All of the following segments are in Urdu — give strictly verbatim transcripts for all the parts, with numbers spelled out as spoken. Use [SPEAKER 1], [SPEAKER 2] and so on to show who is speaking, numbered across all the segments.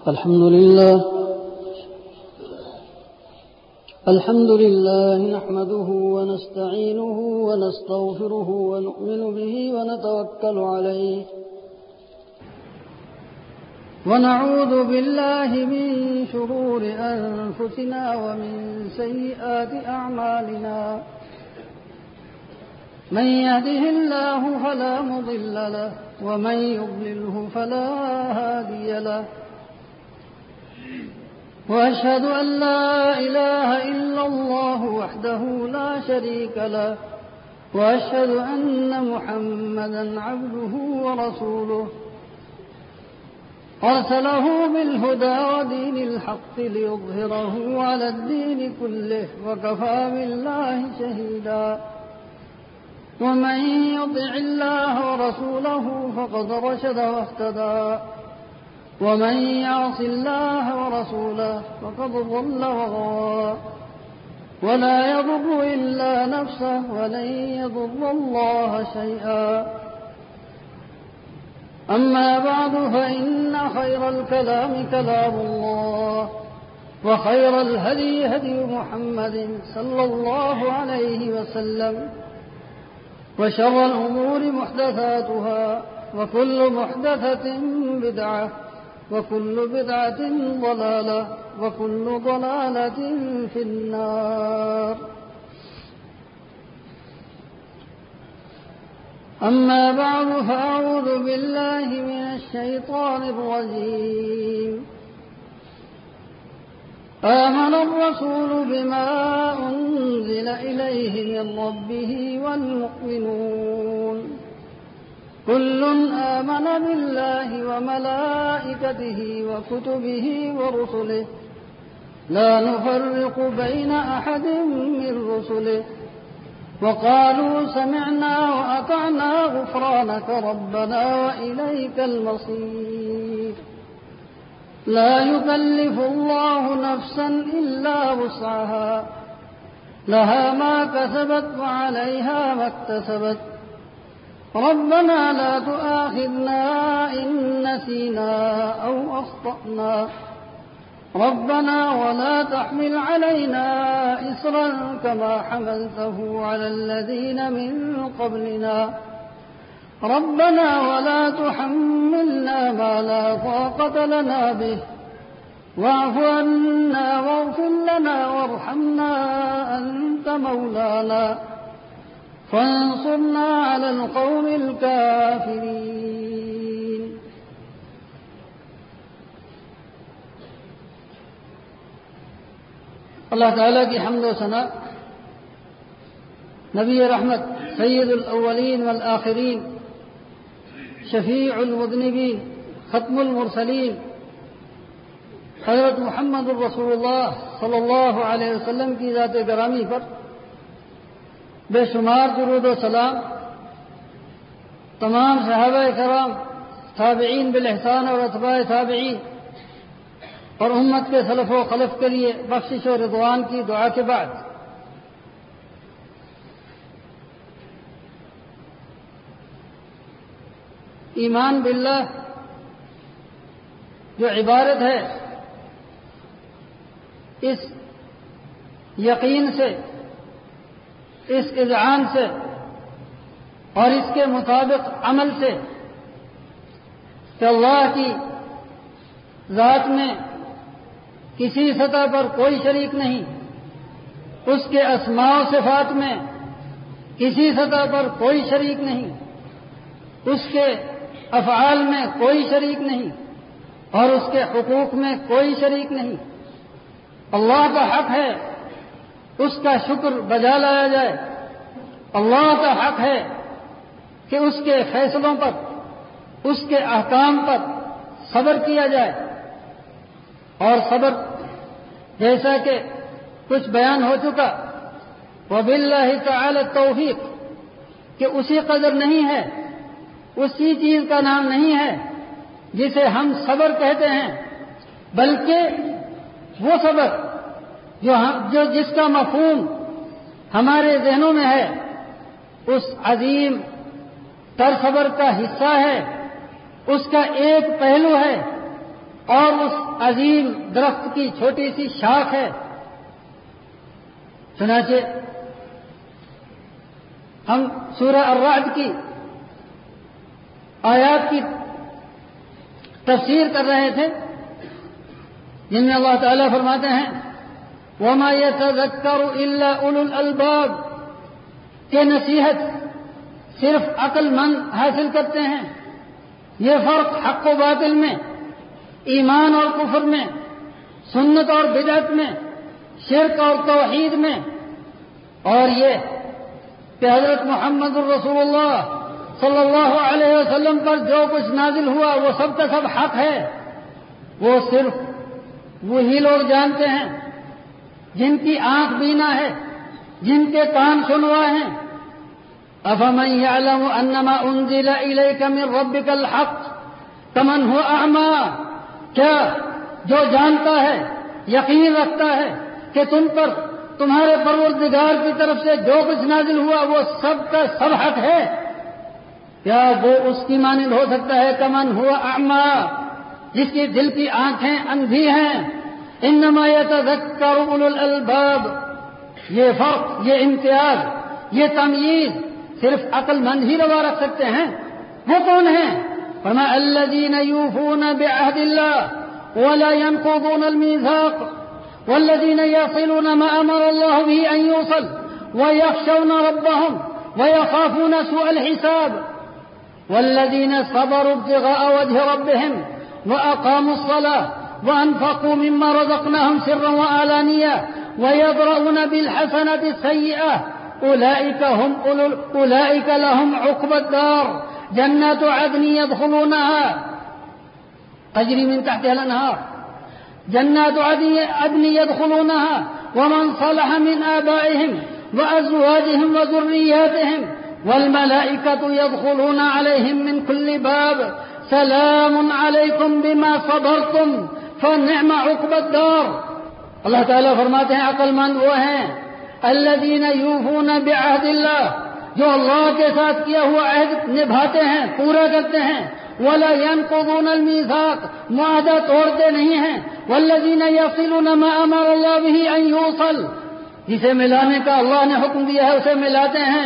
[SPEAKER 1] الحمد لله الحمد لله نحمده ونستعينه ونستغفره ونؤمن به ونتوكل عليه ونعوذ بالله من شرور أنفسنا ومن سيئات أعمالنا من يهده الله فلا مضل له ومن يضلله فلا هادي له وأشهد أن لا إله إلا الله وحده لا شريك له وأشهد أن محمدا عبده ورسوله أرسله بالهدى ودين الحق ليظهره على الدين كله وكفى بالله شهيدا ومن يطع الله ورسوله فقد رشد واهتدى ومن يعص الله ورسوله فقد ضل وغوى ولا يضر إلا نفسه ولن يضر الله شيئا أما بعد فإن خير الكلام كلام الله وخير الهدي هدي محمد صلى الله عليه وسلم وشر الأمور محدثاتها وكل محدثة بدعة وكل بدعة ضلالة وكل ضلالة في النار أما بعد فأعوذ بالله من الشيطان الرجيم آمن الرسول بما أنزل إليه من ربه والمؤمنون كل آمن بالله وملائكته وكتبه ورسله لا نفرق بين أحد من رسله وقالوا سمعنا وأطعنا غفرانك ربنا وإليك المصير لا يكلف الله نفسا إلا وسعها لها ما كسبت وعليها ما اكتسبت ربنا لا تؤاخذنا إن نسينا أو أخطأنا ربنا ولا تحمل علينا إصرا كما حملته على الذين من قبلنا ربنا ولا تحملنا ما لا طاقة لنا به واعف عنا واغفر لنا وارحمنا أنت مولانا فانصرنا على القوم الكافرين. اللہ تعالیٰ کی حمد و ثنا، نبی رحمت سید الاولین والآخرین، شفیع المذنبین، ختم المرسلین، حضرت محمد الرسول اللہ صلی اللہ علیہ وسلم کی ذات گرامی پر بے شمار درود و سلام، تمام صحابہ کرام، تابعین بالاحسان اور اتباع تابعین اور امت کے سلف و خلف کے لیے بخشش و رضوان کی دعا کے بعد ایمان باللہ جو عبارت ہے، اس یقین سے، اس اذعان سے اور اس کے مطابق عمل سے کہ اللہ کی ذات میں کسی سطح پر کوئی شریک نہیں، اس کے اسماء و صفات میں کسی سطح پر کوئی شریک نہیں، اس کے افعال میں کوئی شریک نہیں اور اس کے حقوق میں کوئی شریک نہیں۔ اللہ کا حق ہے اس کا شکر بجا لایا جائے، اللہ کا حق ہے کہ اس کے فیصلوں پر، اس کے احکام پر صبر کیا جائے، اور صبر جیسا کہ کچھ بیان ہو چکا، وباللہ تعالی التوفیق، کہ اسی قدر نہیں ہے، اسی چیز کا نام نہیں ہے جسے ہم صبر کہتے ہیں، بلکہ وہ صبر جو ہم جو جس کا مفہوم ہمارے ذہنوں میں ہے، اس عظیم تر صبر کا حصہ ہے، اس کا ایک پہلو ہے اور اس عظیم درخت کی چھوٹی سی شاخ ہے. چنانچہ ہم سورہ الرعد کی آیات کی تفسیر کر رہے تھے جن میں اللہ تعالیٰ فرماتے ہیں وَمَا يَتَذَكَّرُ إِلَّا أُولُو الْأَلْبَابِ کہ نصیحت صرف عقل مند حاصل کرتے ہیں. یہ فرق حق و باطل میں، ایمان اور کفر میں، سنت اور بدعت میں، شرک اور توحید میں، اور یہ کہ حضرت محمد الرسول اللہ صلی اللہ علیہ وسلم پر جو کچھ نازل ہوا وہ سب کا سب حق ہے. وہ صرف وہی لوگ جانتے ہیں جن کی آنکھ بینا ہے، جن کے کان سنوا ہیں. افمن يعلم انما انزل اليك من ربك الحق كمن هو اعمى کیا جو جانتا ہے، یقین رکھتا ہے کہ تم پر تمہارے پروردگار کی طرف سے جو کچھ نازل ہوا وہ سب کا سب حق ہے، کیا وہ اس کی مانند ہو سکتا ہے کمن ہوا اعمى جس کی دل کی آنکھیں اندھی ہیں. انما يتذكر اولو الالباب. یہ فرق، یہ امتیاز، یہ تمییز صرف عقل مند ہی روا رکھ سکتے ہیں. وہ کون ہیں؟ فرمایا الذين يوفون بعهد الله ولا ينقضون الميثاق والذين يصلون ما امر الله به ان يوصل ويخشون ربهم ويخافون سوء الحساب والذين صبروا ابتغاء وجه ربهم وأقاموا الصلاة وأنفقوا مما رزقناهم سرا وعلانية ويدرؤون بالحسنة السيئة أولئك هم أولئك لهم عقبى الدار جنات عدن يدخلونها تجري من تحتها الأنهار جنات عدن يدخلونها ومن صلح من آبائهم وأزواجهم وذرياتهم والملائكة يدخلون عليهم من كل باب سلام علیکم بما صبرتم فنعم عقبى الدار. اللہ تعالیٰ فرماتے ہیں عقل مند وہ ہیں الذین یوفون بعہد اللہ جو اللہ کے ساتھ کیا ہوا عہد نبھاتے ہیں، پورا کرتے ہیں. ولا ينقضون الميثاق معاہدہ توڑتے نہیں ہیں. والذین یصلون ما امر اللہ به ان یوصل جسے ملانے کا اللہ نے حکم دیا ہے اسے ملاتے ہیں.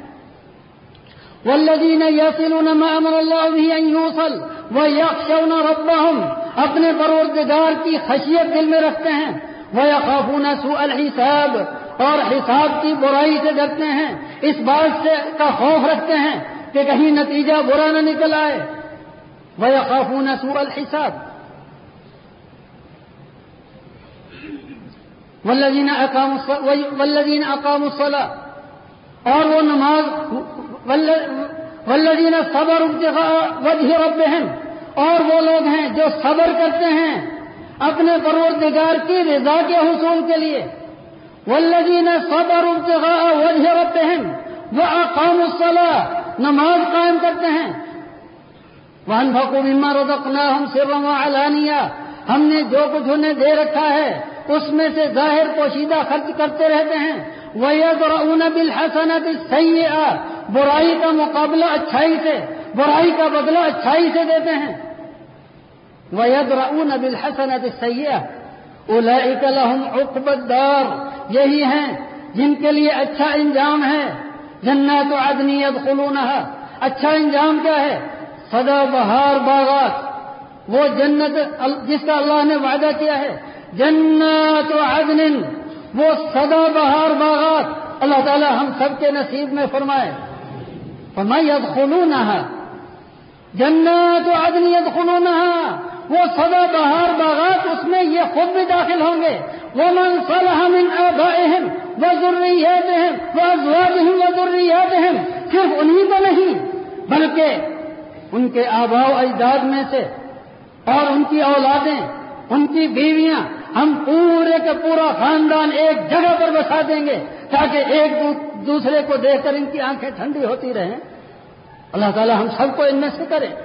[SPEAKER 1] والذین یصلون ما امر اللہ به ان یوصل ویخشون ربهم اپنے پروردگار کی خشیت دل میں رکھتے ہیں. ویخافون سوء الحساب اور حساب کی برائی سے ڈرتے ہیں، اس بات سے کا خوف رکھتے ہیں کہ کہیں نتیجہ برا نہ نکل آئے. ویخافون سوء الحساب والذین اقاموا والذین اقاموا الصلاة اور وہ نماز والذین صبروا ابتغاء وجه ربهم اور وہ لوگ ہیں جو صبر کرتے ہیں اپنے پروردگار کی رضا کے حصول کے لیے. والذین صبروا ابتغاء وجه ربهم واقاموا الصلاة نماز قائم کرتے ہیں. وانفقوا مما رزقناهم سرا وعلانیہ ہم نے جو کچھ انہیں دے رکھا ہے اس میں سے ظاہر پوشیدہ خرچ کرتے رہتے ہیں. وَيَدْرَؤُونَ بِالْحَسَنَةِ السَّيِّئَةِ برائی کا مقابلہ اچھائی سے، برائی کا بدلہ اچھائی سے دیتے ہیں. وَيَدْرَؤُونَ بِالْحَسَنَةِ السَّيِّئَةِ أُولَئِكَ لَهُمْ عُقْبَى الدَّارِ یہی ہیں جن کے لیے اچھا انجام ہے. جنات عدن يدخلونها اچھا انجام کیا ہے؟ سدا بہار باغات، وہ جنت جس کا اللہ نے وعدہ کیا ہے. جنات عدن وہ سدا بہار باغات اللہ تعالی ہم سب کے نصیب میں فرمائے. فما يدخلونها جنات عدن يدخلونها وہ سدا بہار باغات اس میں یہ خود بھی داخل ہوں گے. ومن صلح من آبائهم وذرياتهم وازواجهم وذرياتهم صرف انہی کو نہیں بلکہ ان کے آباء و اجداد میں سے اور ان کی اولادیں، ان کی بیویاں، ہم پورے کا پورا خاندان ایک جگہ پر بسا دیں گے تاکہ ایک دوسرے کو دیکھ کر ان کی آنکھیں ٹھنڈی ہوتی رہیں. اللہ تعالی ہم سب کو ان میں سے کرے.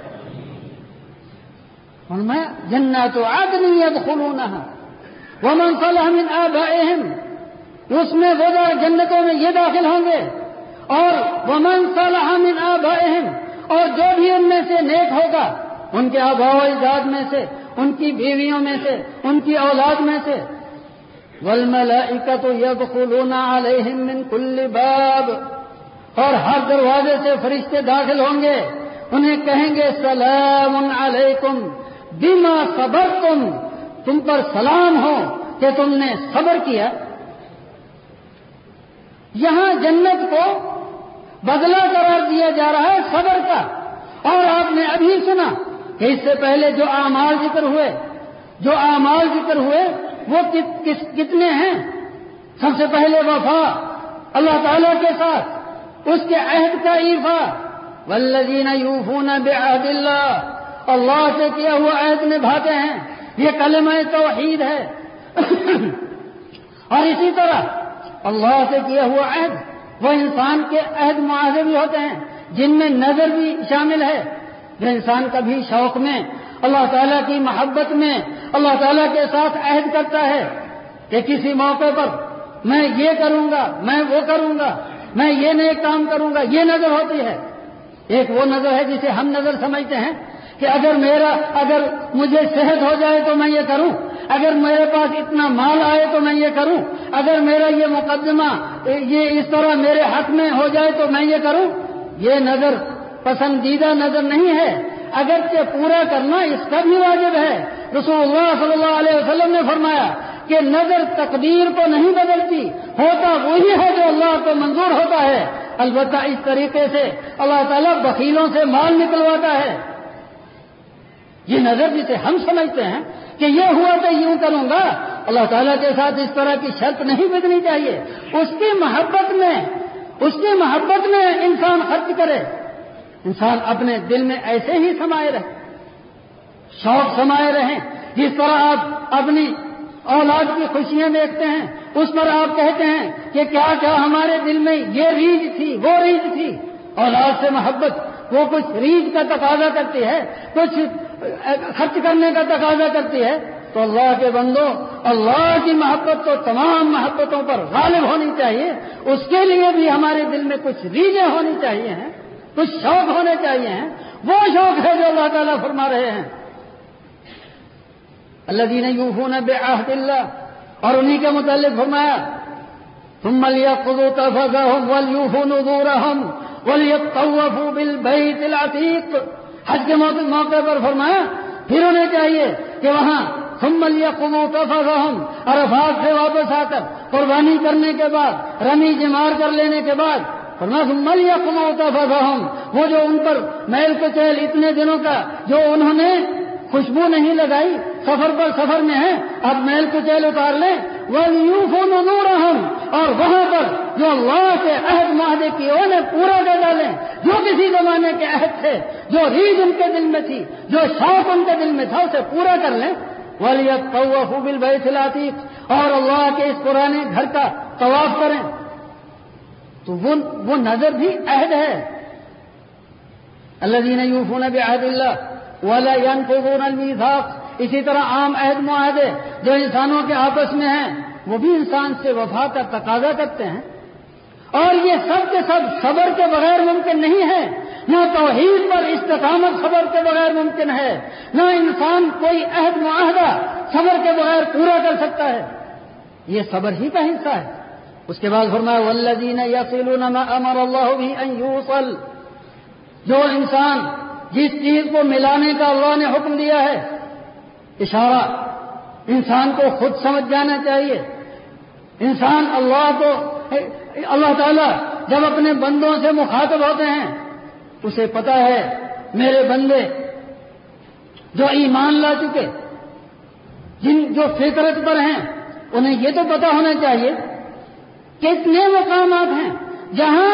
[SPEAKER 1] فرمایا جنات عدن يدخلونها ومن صلح من آبائهم اس میں وہ جنتوں میں یہ داخل ہوں گے اور ومن صلح من آبائهم اور جو بھی ان میں سے نیک ہوگا ان کے آباء و اجداد میں سے، ان کی بیویوں میں سے، ان کی اولاد میں سے. والملائکۃ یدخلون علیہم من کل باب، اور ہر دروازے سے فرشتے داخل ہوں گے، انہیں کہیں گے سلام علیکم بما صبرتم، تم پر سلام ہو کہ تم نے صبر کیا. یہاں جنت کو بدلہ قرار دیا جا رہا ہے صبر کا. اور آپ نے ابھی سنا کہ اس سے پہلے جو اعمال ذکر ہوئے جو اعمال ذکر ہوئے وہ کت, کس, کتنے ہیں. سب سے پہلے وفا اللہ تعالیٰ کے ساتھ، اس کے عہد کا ایفا. والذین یوفون بعہد اللہ، اللہ سے کیا ہوا عہد نبھاتے ہیں، یہ کلمہ توحید ہے. اور اسی طرح اللہ سے کیا ہوا عہد وہ انسان کے عہد معاہدے بھی ہوتے ہیں جن میں نظر بھی شامل ہے. جو انسان کبھی شوق میں اللہ تعالیٰ کی محبت میں اللہ تعالیٰ کے ساتھ عہد کرتا ہے کہ کسی موقع پر میں یہ کروں گا، میں وہ کروں گا، میں یہ نئے کام کروں گا، یہ نظر ہوتی ہے. ایک وہ نظر ہے جسے ہم نظر سمجھتے ہیں کہ اگر میرا اگر مجھے صحت ہو جائے تو میں یہ کروں، اگر میرے پاس اتنا مال آئے تو میں یہ کروں، اگر میرا یہ مقدمہ یہ اس طرح میرے حق میں ہو جائے تو میں یہ کروں. یہ نظر پسندیدہ نظر نہیں ہے، اگرچہ پورا کرنا اس کا بھی واجب ہے. رسول اللہ صلی اللہ علیہ وسلم نے فرمایا کہ نظر تقدیر کو نہیں بدلتی، ہوتا وہی ہے جو اللہ کو منظور ہوتا ہے. البتہ اس طریقے سے اللہ تعالیٰ بخیلوں سے مال نکلواتا ہے. یہ نظر جسے ہم سمجھتے ہیں کہ یہ ہوا تو یوں کروں گا، اللہ تعالیٰ کے ساتھ اس طرح کی شرط نہیں بدنی چاہیے. اس کی محبت میں اس کی محبت میں انسان خرچ کرے. انسان اپنے دل میں ایسے ہی سمائے رہے، شوق سمائے رہیں. جس طرح آپ اپنی اولاد کی خوشیاں دیکھتے ہیں اس پر آپ کہتے ہیں کہ کیا کیا ہمارے دل میں یہ ریجھ تھی، وہ ریجھ تھی. اولاد سے محبت وہ کچھ ریجھ کا تقاضا کرتی ہے، کچھ خرچ کرنے کا تقاضا کرتی ہے. تو اللہ کے بندوں، اللہ کی محبت تو تمام محبتوں پر غالب ہونی چاہیے. اس کے لیے بھی ہمارے دل میں کچھ ریجیں ہونی چاہیے ہیں، کچھ شوق ہونے چاہیے ہیں. وہ شوق ہے جو اللہ تعالیٰ فرما رہے ہیں الذین یوفون بعہد اللہ. اور انہی کے متعلق فرمایا ثم لیقضوا تفثهم ولیوفوا نذورهم ولیطوفوا بالبیت العتیق. حج کے موقع پر فرمایا پھر انہیں چاہیے کہ وہاں ثم لیقضوا تفثهم، عرفات سے واپس آ کر قربانی کرنے کے بعد، رمی جمار کر لینے کے بعد فرمایا ثم لیقضوا تفثهم، وہ جو ان پر میل کچیل اتنے دنوں کا جو انہوں نے خوشبو نہیں لگائی، سفر پر سفر میں ہیں، اب میل کچیل اتار لیں. وَلْيُوفُوا نُذُورَهُمْ، اور وہاں پر جو اللہ کے عہد معاہدے کی انہیں پورا کر ڈالیں، جو کسی زمانے کے عہد تھے، جو ریجھ ان کے دل میں تھی، جو شوق ان کے دل میں تھا، اسے پورا کر لیں. وَلْيَطَّوَّفُوا بِالْبَيْتِ الْعَتِيقِ، اور اللہ کے اس پرانے گھر کا طواف کریں. تو وہ وہ نظر بھی عہد ہے. الذین یوفون بعہد اللہ ولا ينقضون الميثاق. اسی طرح عام عہد معاہدے جو انسانوں کے آپس میں ہیں وہ بھی انسان سے وفا کا تقاضا کرتے ہیں. اور یہ سب کے سب صبر کے بغیر ممکن نہیں ہے. نہ توحید پر استقامت صبر کے بغیر ممکن ہے، نہ انسان کوئی عہد معاہدہ صبر کے بغیر پورا کر سکتا ہے. یہ صبر ہی کا حصہ ہے. اس کے بعد فرمایا والذین یصلون ما امر اللہ به ان یوصل. جو انسان جس چیز کو ملانے کا اللہ نے حکم دیا ہے، اشارہ انسان کو خود سمجھ جانا چاہیے. انسان اللہ کو اللہ تعالیٰ جب اپنے بندوں سے مخاطب ہوتے ہیں اسے پتا ہے میرے بندے جو ایمان لا چکے، جن جو فطرت پر ہیں، انہیں یہ تو پتا ہونا چاہیے کتنے مقامات ہیں جہاں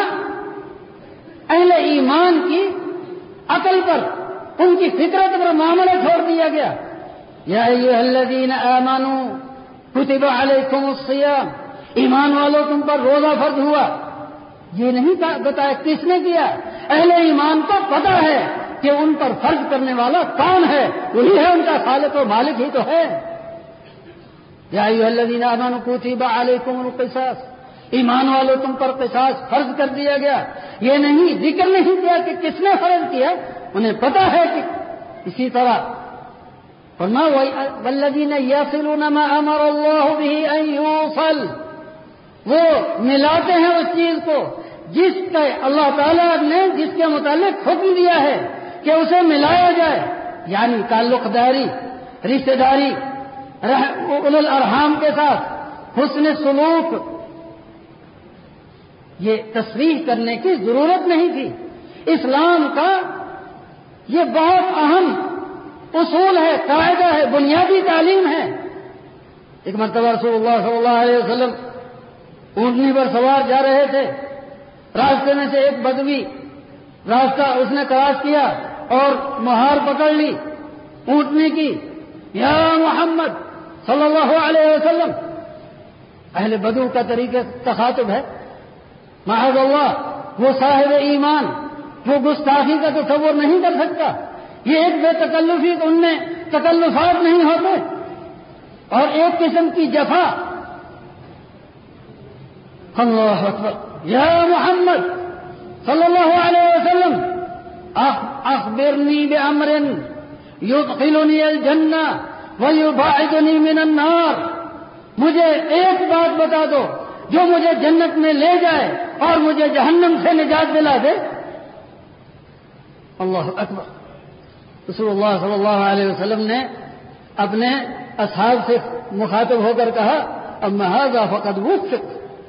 [SPEAKER 1] اہل ایمان کی عقل پر، ان کی فطرت پر معاملہ چھوڑ دیا گیا. یا ایھا الذین آمنوا کتب علیکم الصیام، ایمان والوں تم پر روزہ فرض ہوا. یہ نہیں بتایا کس نے کیا. اہل ایمان کو پتا ہے کہ ان پر فرض کرنے والا کون ہے، وہی ہے ان کا خالق و مالک ہی تو ہے. یا ایھا الذین آمنوا کتب علیکم القصاص، ایمان والوں تم پر قصاص فرض کر دیا گیا. یہ نہیں ذکر نہیں کیا کہ کس نے فرض کیا، انہیں پتا ہے کہ اسی طرح فرمایا والذین یصلون ما امر اللہ بہ ان یوصل، وہ ملاتے ہیں اس چیز کو جس کا اللہ تعالیٰ نے جس کے متعلق حکم دیا ہے کہ اسے ملایا جائے، یعنی تعلق داری، رشتہ داری، اولو الارحام کے ساتھ حسن سلوک. یہ تصریح کرنے کی ضرورت نہیں تھی. اسلام کا یہ بہت اہم اصول ہے، قاعدہ ہے، بنیادی تعلیم ہے. ایک مرتبہ رسول اللہ صلی اللہ علیہ وسلم اونٹنی پر سوار جا رہے تھے. راستے میں سے ایک بدوی راستہ اس نے کراس کیا اور مہار پکڑ لی اونٹنی کی. یا محمد صلی اللہ علیہ وسلم. اہل بدو کا طریقہ تخاطب ہے، معاذ اللہ، وہ صاحب ایمان، وہ گستاخی کا تصور نہیں کر سکتا. یہ ایک بے تکلفی، ان میں تکلفات نہیں ہوتے، اور ایک قسم کی جفا. اللہ اکبر. یا محمد صلی اللہ علیہ وسلم اخبرنی بامر یدخلنی الجنہ ویباعدنی من النار. مجھے ایک بات بتا دو جو مجھے جنت میں لے جائے اور مجھے جہنم سے نجات دلا دے. اللہ اکبر. رسول اللہ صلی اللہ علیہ وسلم نے اپنے اصحاب سے مخاطب ہو کر کہا اما ھذا فقد وفق.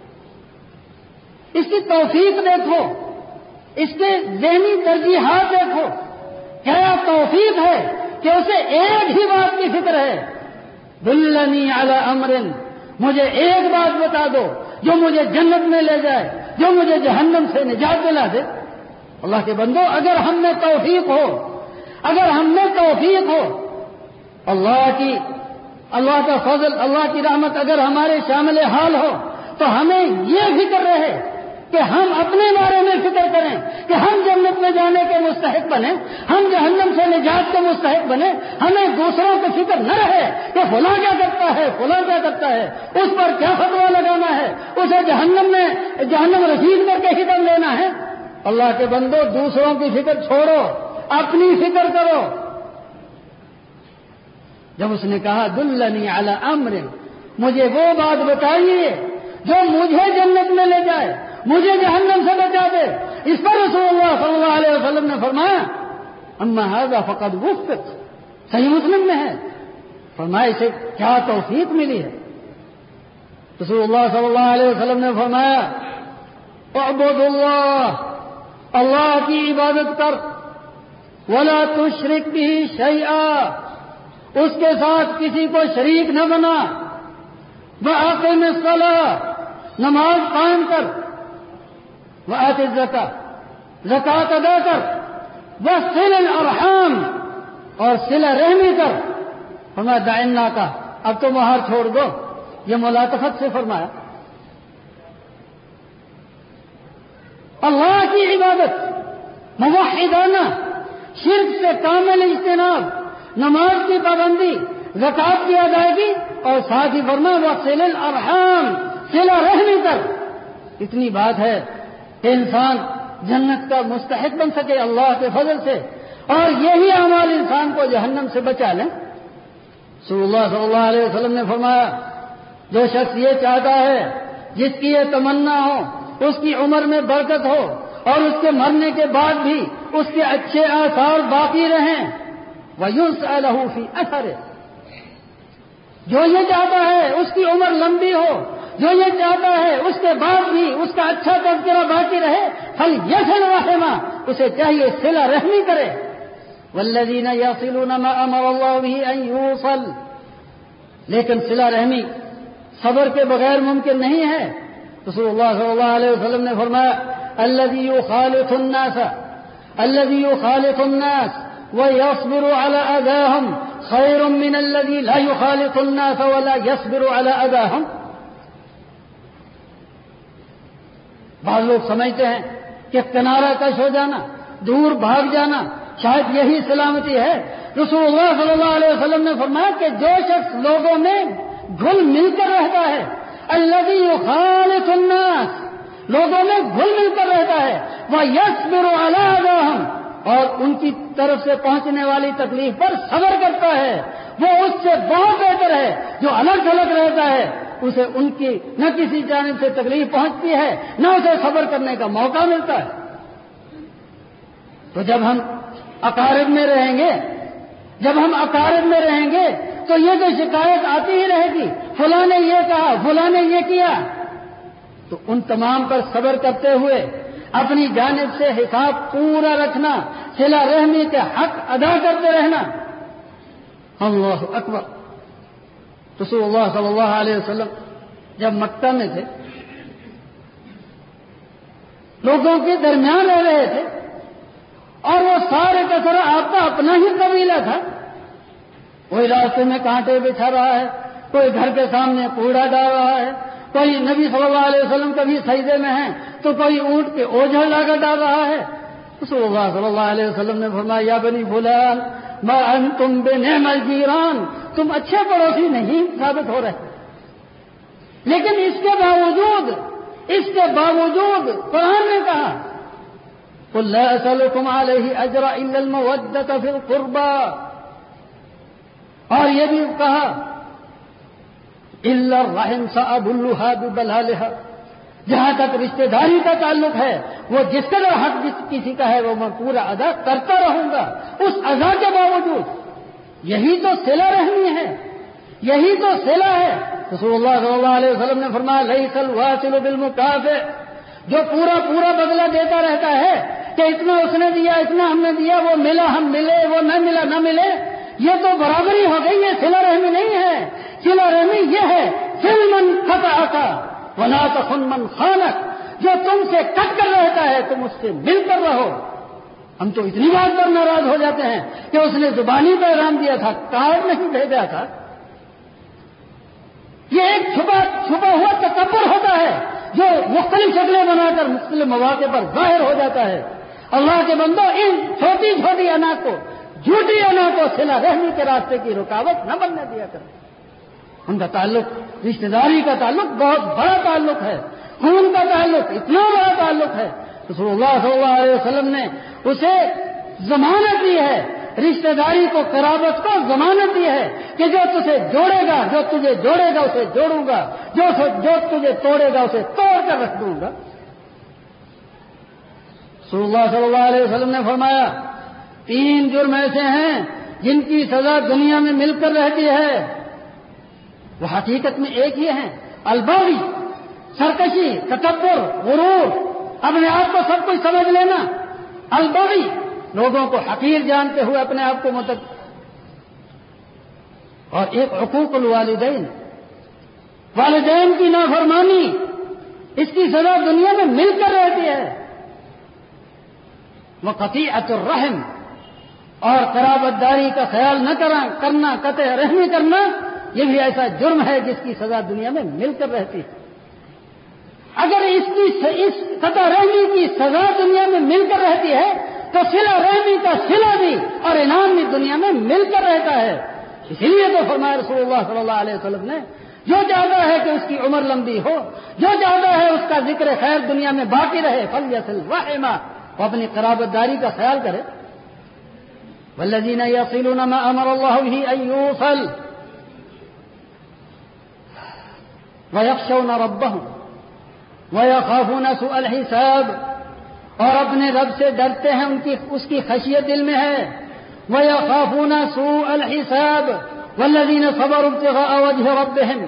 [SPEAKER 1] اس کی توفیق دیکھو، اس کے ذہنی ترجیحات دیکھو. کیا توفیق ہے کہ اسے ایک ہی بات کی فکر ہے. دلنی علی امر، مجھے ایک بات بتا دو جو مجھے جنت میں لے جائے، جو مجھے جہنم سے نجات دلا دے. اللہ کے بندو، اگر ہم میں توفیق ہو، اگر ہم میں توفیق ہو، اللہ کی اللہ کا فضل، اللہ کی رحمت اگر ہمارے شامل حال ہو، تو ہمیں یہ فکر رہے کہ ہم اپنے بارے میں فکر کریں کہ ہم جنت میں جانے کے مستحق بنیں، ہم جہنم سے نجات کے مستحق بنیں. ہمیں دوسروں کو فکر نہ رہے کہ فلاں کیا کرتا ہے، فلاں کیا کرتا ہے، اس پر کیا فتویٰ لگانا ہے، اسے جہنم میں جہنم رسید کر کے حکم لینا ہے. اللہ کے بندو، دوسروں کی فکر چھوڑو، اپنی فکر کرو. جب اس نے کہا دلنی علی امر، مجھے وہ بات بتائیے جو مجھے جنت میں لے جائے، مجھے جہنم سے بچا دے، اس پر رسول اللہ صلی اللہ علیہ وسلم نے فرمایا اما ھذا فقد وفق. صحیح مسلم میں ہے. فرمایا اسے کیا توفیق ملی ہے. رسول اللہ صلی اللہ علیہ وسلم نے فرمایا اعبد اللہ، اللہ کی عبادت کر، ولا تشرک بہ شیئا، اس کے ساتھ کسی کو شریک نہ بنا، واقم الصلاۃ، نماز قائم کر، وآت الزکاۃ، زکوٰۃ ادا کر، وصل الارحام، اور صلہ رحمی کر. فرمایا دعنا کا، اب تو مہار چھوڑ دو. یہ ملاطفت سے فرمایا. اللہ کی عبادت موحدانہ، شرک سے کامل اجتناب، نماز کی پابندی، زکوٰۃ کی ادائیگی، اور ساتھ ہی فرمایا وصل الارحام، صلہ رحمی کر. اتنی بات ہے کہ انسان جنت کا مستحق بن سکے اللہ کے فضل سے، اور یہی اعمال انسان کو جہنم سے بچا لیں. رسول اللہ صلی اللہ علیہ وسلم نے فرمایا جو شخص یہ چاہتا ہے، جس کی یہ تمنا ہو، اس کی عمر میں برکت ہو اور اس کے مرنے کے بعد بھی اس کے اچھے آثار باقی رہیں، وَيُسْأَلَهُ فِي أَثَرِهِ، جو یہ چاہتا ہے اس کی عمر لمبی ہو، جو یہ چاہتا ہے اس کے بعد بھی اس کا اچھا تذکرہ باقی رہے، فَلْيَصِلْ رَحِمَهُ، اسے چاہیے صلہ رحمی کرے. وَالَّذِينَ يَصِلُونَ مَا أَمَرَ اللَّهُ بِهِ أَن يُوصَلْ، لیکن صلہ رحمی صبر کے بغیر ممکن نہیں ہے. رسول اللہ صلی اللہ علیہ وسلم نے فرمایا الذي يخالط الناس الذي يخالط الناس ويصبر على أذاهم خير من الذي لا يخالط الناس ولا يصبر على أذاهم. بعض لوگ سمجھتے ہیں کہ کنارہ کش ہو جانا، دور بھاگ جانا شاید یہی سلامتی ہے. رسول اللہ صلی اللہ علیہ وسلم نے فرمایا کہ جو شخص لوگوں میں گھل مل کر رہتا ہے، الذی یخالط الناس، لوگوں میں گھل مل کر رہتا ہے، وہ یصبر علی اذاہم، اور ان کی طرف سے پہنچنے والی تکلیف پر صبر کرتا ہے، وہ اس سے بہت بہتر ہے جو الگ تھلگ رہتا ہے، اسے ان کی نہ کسی جانب سے تکلیف پہنچتی ہے نہ اسے صبر کرنے کا موقع ملتا ہے۔ تو جب ہم اقارب میں رہیں گے جب ہم اقارب میں رہیں گے تو یہ تو شکایت آتی ہی رہے گی، فلاں نے یہ کہا، فلاں نے یہ کیا، تو ان تمام پر صبر کرتے ہوئے اپنی جانب سے حساب پورا رکھنا، صلہ رحمی کے حق ادا کرتے رہنا۔ اللہ اکبر۔ رسول اللہ صلی اللہ علیہ وسلم جب مکہ میں تھے، لوگوں کے درمیان رہ رہے تھے، اور وہ سارے کا سارا آپ کا اپنا ہی قبیلہ تھا، کوئی راستے میں کانٹے بچھا رہا ہے، کوئی گھر کے سامنے کوڑا ڈال رہا ہے، کوئی نبی صلی اللہ علیہ وسلم کبھی سجدے میں ہیں تو کوئی اونٹ کے اوجھل لا کر ڈال رہا ہے۔ رسول اللہ صلی اللہ علیہ وسلم نے فرمایا یا بنی فلان ما انتم بنعم الجیران، تم اچھے پڑوسی نہیں ثابت ہو رہے، لیکن اس کے باوجود اس کے باوجود قرآن نے کہا قل لا اسألكم علیہ اجرا الا المودۃ فی القربى، اور یہ بھی کہا الا الرحم سأبلها ببلالها، جہاں تک رشتہ داری کا تعلق ہے وہ جس قدر حق کسی کا ہے وہ میں پورا ادا کرتا رہوں گا، اس ادا کے باوجود۔ یہی تو صلہ رحمی ہے، یہی تو صلہ ہے۔ رسول اللہ صلی اللہ علیہ وسلم نے فرمایا لیس الواصل بالمکافئ، جو پورا پورا بدلہ دیتا رہتا ہے کہ اتنا اس نے دیا، اتنا ہم نے دیا، وہ ملا ہم ملے، وہ نہ ملا نہ ملے، یہ تو برابری ہو گئی، یہ صلہ رحمی نہیں ہے۔ صلہ رحمی یہ ہے صل من قطعک ولا تخن من خانک، جو تم سے کٹ کر رہتا ہے تم اس سے مل کر رہو۔ ہم تو اتنی بات پر ناراض ہو جاتے ہیں کہ اس نے زبانی پیغام دیا تھا، کارڈ نہیں بھیجا تھا۔ یہ ایک چھپا چھپا ہوا تکبر ہوتا ہے جو مختلف شکلیں بنا کر مختلف مواقع پر ظاہر ہو جاتا ہے۔ اللہ کے بندو، ان چھوٹی چھوٹی انا کو، جھوٹی انا کو صلہ رحمی کے راستے کی رکاوٹ نہ بننے دیا کریں۔ ان کا تعلق، رشتہ داری کا تعلق بہت بڑا تعلق ہے، خون کا تعلق اتنا بڑا تعلق ہے۔ رسول اللہ صلی اللہ علیہ وسلم نے اسے ضمانت دی ہے، رشتہ داری کو، قرابت کو ضمانت دی ہے کہ جو تجھے جوڑے گا، جو تجھے جوڑے گا اسے جوڑوں گا، جو جو تجھے توڑے گا اسے توڑ کر رکھ دوں گا۔ رسول اللہ صلی اللہ علیہ وسلم نے فرمایا تین جرم ایسے ہیں جن کی سزا دنیا میں مل کر رہتی ہے، وہ حقیقت میں ایک ہی ہیں، البغی، سرکشی، تکبر، غرور، اپنے آپ کو سب کچھ سمجھ لینا، البغی، لوگوں کو حقیر جانتے ہوئے اپنے آپ کو متک، اور ایک حقوق الوالدین، والدین کی نافرمانی، اس کی سزا دنیا میں مل کر رہتی ہے۔ وقطیعۃ الرحم، اور قرابت داری کا خیال نہ کرنا، قطع رحمی کرنا، یہ بھی ایسا جرم ہے جس کی سزا دنیا میں مل کر رہتی ہے۔ اگر اس کی اس قطع رحمی کی سزا دنیا میں مل کر رہتی ہے تو صلہ رحمی کا صلہ بھی اور انعام بھی دنیا میں مل کر رہتا ہے۔ اسی لیے تو فرمایا رسول اللہ صلی اللہ علیہ وسلم نے جو چاہتا ہے کہ اس کی عمر لمبی ہو، جو چاہتا ہے اس کا ذکر خیر دنیا میں باقی رہے، فلیصل رحمہ، وہ اپنی قرابت داری کا خیال کرے۔ والذین یصلون ما امر اللہ به ان یوصل ویخشون ربهم وَيَخَافُونَ سُوءَ الْحِسَابِ، اور اپنے رب سے ڈرتے ہیں، ان کی اس کی خشیت دل میں ہے۔ وَيَخَافُونَ سُوءَ الْحِسَابِ وَالَّذِينَ صَبَرُوا ابْتِغَاءَ وَجْهِ رَبِّهِمْ،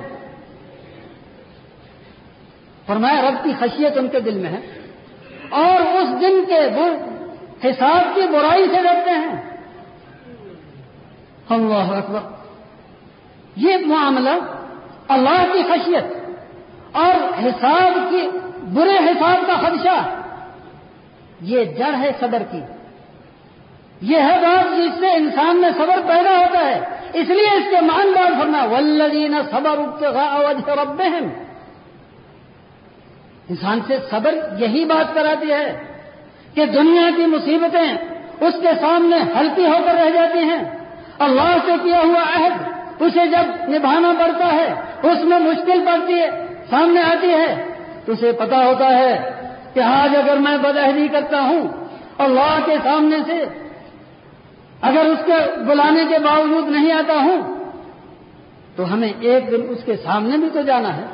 [SPEAKER 1] فرمایا رب کی خشیت ان کے دل میں ہے اور اس دن کے حساب کی برائی سے ڈرتے ہیں۔ اللہ اکبر۔ یہ معاملہ اللہ کی خشیت اور حساب کی، برے حساب کا خدشہ، یہ جڑ ہے صبر کی، یہ ہے بات جس سے انسان میں صبر پیدا ہوتا ہے۔ اس لیے اس کے معنی بات فرمایا والذین صبروا ابتغاء وجہ ربہم، انسان سے صبر یہی بات کراتی ہے کہ دنیا کی مصیبتیں اس کے سامنے ہلکی ہو کر رہ جاتی ہیں، اللہ سے کیا ہوا عہد اسے جب نبھانا پڑتا ہے، اس میں مشکل پڑتی ہے، سامنے آتی ہے، تو اسے پتا ہوتا ہے کہ آج اگر میں بدعہدی کرتا ہوں اللہ کے سامنے سے اگر اس کے بلانے کے باوجود نہیں آتا ہوں تو ہمیں ایک دن اس کے سامنے بھی تو جانا ہے.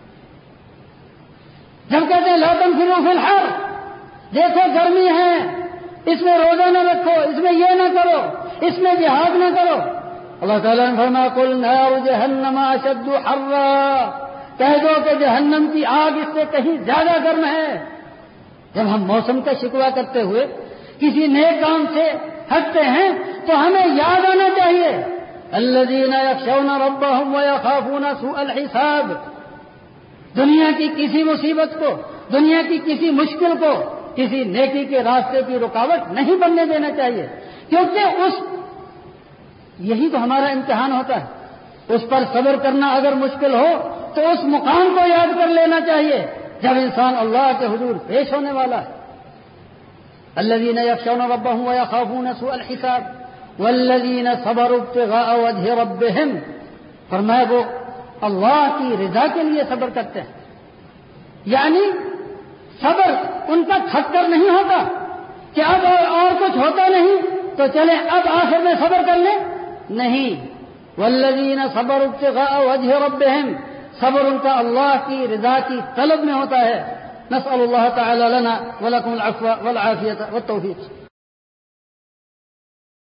[SPEAKER 1] جب کہتے ہیں لا تنفروا فی الحر، دیکھو گرمی ہے، اس میں روزہ نہ رکھو، اس میں یہ نہ کرو، اس میں جہاد نہ کرو. اللہ تعالیٰ نے فرمایا قل نار جہنم اشد حرا، کہہ دو کہ جہنم کی آگ اس سے کہیں زیادہ گرم ہے. جب ہم موسم کا شکوہ کرتے ہوئے کسی نیک کام سے ہٹتے ہیں تو ہمیں یاد آنا چاہیے الذین یخشون ربهم ویخافون سوء الحساب. دنیا کی کسی مصیبت کو، دنیا کی کسی مشکل کو کسی نیکی کے راستے کی رکاوٹ نہیں بننے دینا چاہیے، کیونکہ اس یہی تو ہمارا امتحان ہوتا ہے. اس پر صبر کرنا اگر مشکل ہو تو اس مقام کو یاد کر لینا چاہیے جب انسان اللہ کے حضور پیش ہونے والا ہے. الذین یخشون ربهم ویخافون سوء الحساب والذین صبروا ابتغاء وجه ربهم، فرمایا وہ اللہ کی رضا کے لیے صبر کرتے ہیں. یعنی صبر ان کا تھک کر نہیں ہوتا کہ اب اور کچھ ہوتا نہیں تو چلے اب آخر میں صبر کر لیں، نہیں. والذین صبروا ابتغاء وجه ربهم، صبر ان کا اللہ کی رضا کی طلب میں ہوتا ہے. نسأل اللہ تعالی لنا ولکم العفو والعافیۃ والتوفیق.